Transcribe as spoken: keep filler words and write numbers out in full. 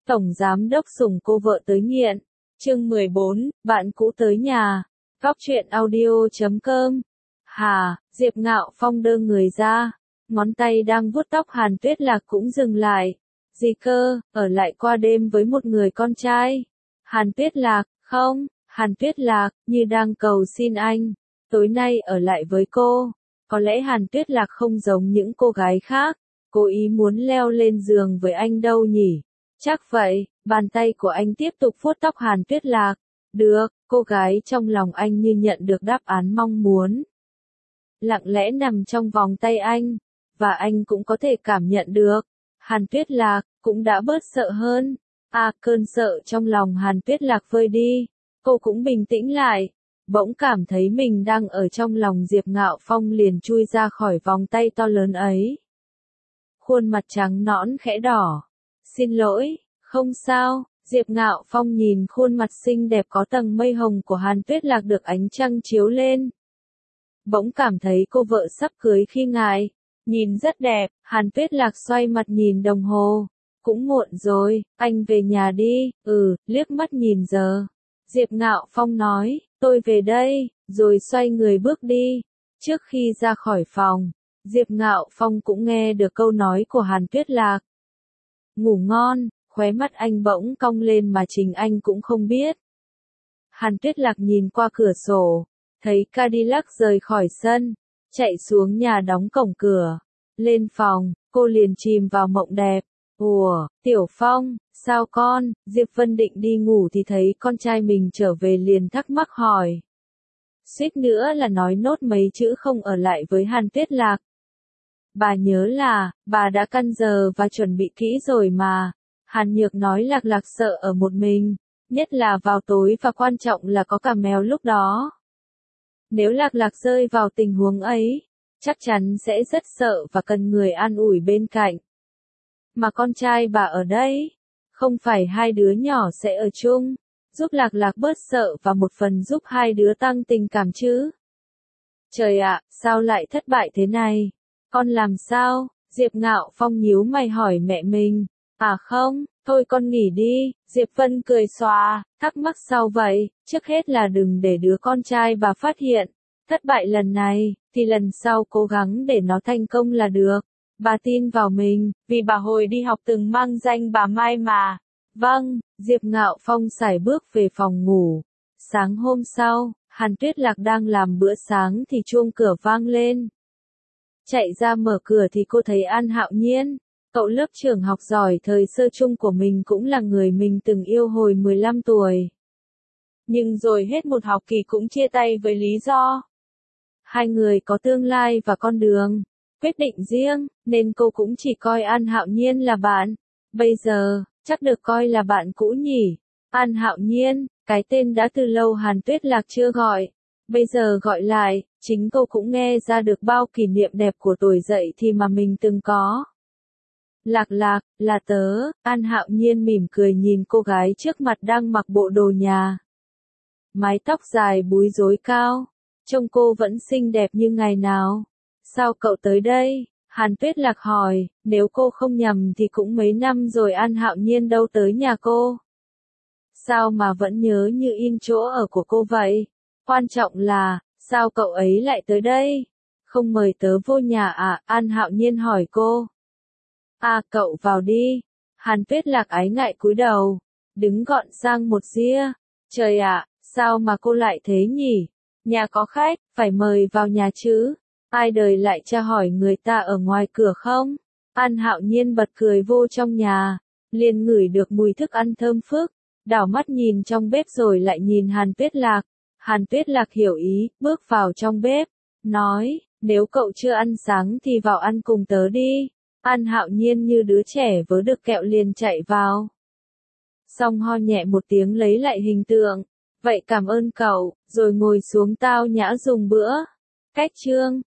Tổng giám đốc sủng cô vợ tới nghiện. Chương mười bốn, bạn cũ tới nhà. Góc truyện audio chấm com. Hà, Diệp Ngạo Phong đơ người ra, ngón tay đang vuốt tóc Hàn Tuyết Lạc cũng dừng lại. Gì cơ, ở lại qua đêm với một người con trai? Hàn Tuyết Lạc, không, Hàn Tuyết Lạc, như đang cầu xin anh, tối nay ở lại với cô. Có lẽ Hàn Tuyết Lạc không giống những cô gái khác, cố ý muốn leo lên giường với anh đâu nhỉ? Chắc vậy, bàn tay của anh tiếp tục vuốt tóc Hàn Tuyết Lạc. Được, cô gái trong lòng anh như nhận được đáp án mong muốn. Lặng lẽ nằm trong vòng tay anh, và anh cũng có thể cảm nhận được. Hàn Tuyết Lạc cũng đã bớt sợ hơn. À, cơn sợ trong lòng Hàn Tuyết Lạc vơi đi, cô cũng bình tĩnh lại, bỗng cảm thấy mình đang ở trong lòng Diệp Ngạo Phong liền chui ra khỏi vòng tay to lớn ấy. Khuôn mặt trắng nõn khẽ đỏ. Xin lỗi, không sao. Diệp Ngạo Phong nhìn khuôn mặt xinh đẹp có tầng mây hồng của Hàn Tuyết Lạc được ánh trăng chiếu lên. Bỗng cảm thấy cô vợ sắp cưới khi ngài, nhìn rất đẹp. Hàn Tuyết Lạc xoay mặt nhìn đồng hồ. Cũng muộn rồi, anh về nhà đi. Ừ, liếc mắt nhìn giờ. Diệp Ngạo Phong nói, tôi về đây, rồi xoay người bước đi. Trước khi ra khỏi phòng, Diệp Ngạo Phong cũng nghe được câu nói của Hàn Tuyết Lạc. Ngủ ngon, khóe mắt anh bỗng cong lên mà chính anh cũng không biết. Hàn Tuyết Lạc nhìn qua cửa sổ, thấy Cadillac rời khỏi sân, chạy xuống nhà đóng cổng cửa. Lên phòng, cô liền chìm vào mộng đẹp. Ủa, Tiểu Phong, sao con? Diệp Vân định đi ngủ thì thấy con trai mình trở về liền thắc mắc hỏi. Suýt nữa là nói nốt mấy chữ không ở lại với Hàn Tuyết Lạc. Bà nhớ là, bà đã căn giờ và chuẩn bị kỹ rồi mà. Hàn Nhược nói Lạc Lạc sợ ở một mình, nhất là vào tối và quan trọng là có cả mèo lúc đó. Nếu Lạc Lạc rơi vào tình huống ấy, chắc chắn sẽ rất sợ và cần người an ủi bên cạnh. Mà con trai bà ở đây, không phải hai đứa nhỏ sẽ ở chung, giúp Lạc Lạc bớt sợ và một phần giúp hai đứa tăng tình cảm chứ. Trời ạ, sao lại thất bại thế này? Con làm sao? Diệp Ngạo Phong nhíu mày hỏi mẹ mình. À không, thôi con nghỉ đi. Diệp Vân cười xòa, thắc mắc sao vậy? Trước hết là đừng để đứa con trai bà phát hiện. Thất bại lần này, thì lần sau cố gắng để nó thành công là được. Bà tin vào mình, vì bà hồi đi học từng mang danh bà Mai mà. Vâng, Diệp Ngạo Phong sải bước về phòng ngủ. Sáng hôm sau, Hàn Tuyết Lạc đang làm bữa sáng thì chuông cửa vang lên. Chạy ra mở cửa thì cô thấy An Hạo Nhiên, cậu lớp trưởng học giỏi thời sơ chung của mình cũng là người mình từng yêu hồi mười lăm tuổi. Nhưng rồi hết một học kỳ cũng chia tay với lý do. Hai người có tương lai và con đường, quyết định riêng, nên cô cũng chỉ coi An Hạo Nhiên là bạn. Bây giờ, chắc được coi là bạn cũ nhỉ. An Hạo Nhiên, cái tên đã từ lâu Hàn Tuyết Lạc chưa gọi. Bây giờ gọi lại, chính cô cũng nghe ra được bao kỷ niệm đẹp của tuổi dậy thì mà mình từng có. Lạc Lạc, là tớ. An Hạo Nhiên mỉm cười nhìn cô gái trước mặt đang mặc bộ đồ nhà. Mái tóc dài búi rối cao, trông cô vẫn xinh đẹp như ngày nào. Sao cậu tới đây? Hàn Tuyết Lạc hỏi, nếu cô không nhầm thì cũng mấy năm rồi An Hạo Nhiên đâu tới nhà cô. Sao mà vẫn nhớ như in chỗ ở của cô vậy? Quan trọng là, sao cậu ấy lại tới đây? Không mời tớ vô nhà à? An Hạo Nhiên hỏi cô. À, cậu vào đi. Hàn Tuyết Lạc ái ngại cúi đầu, đứng gọn sang một ria. Trời ạ, sao mà cô lại thế nhỉ? Nhà có khách, phải mời vào nhà chứ. Ai đời lại tra hỏi người ta ở ngoài cửa không? An Hạo Nhiên bật cười vô trong nhà, liền ngửi được mùi thức ăn thơm phức, đảo mắt nhìn trong bếp rồi lại nhìn Hàn Tuyết Lạc. Hàn Tuyết Lạc hiểu ý, bước vào trong bếp, nói, nếu cậu chưa ăn sáng thì vào ăn cùng tớ đi. An Hạo Nhiên như đứa trẻ vớ được kẹo liền chạy vào. Xong ho nhẹ một tiếng lấy lại hình tượng, vậy cảm ơn cậu, rồi ngồi xuống tao nhã dùng bữa. Cách chương,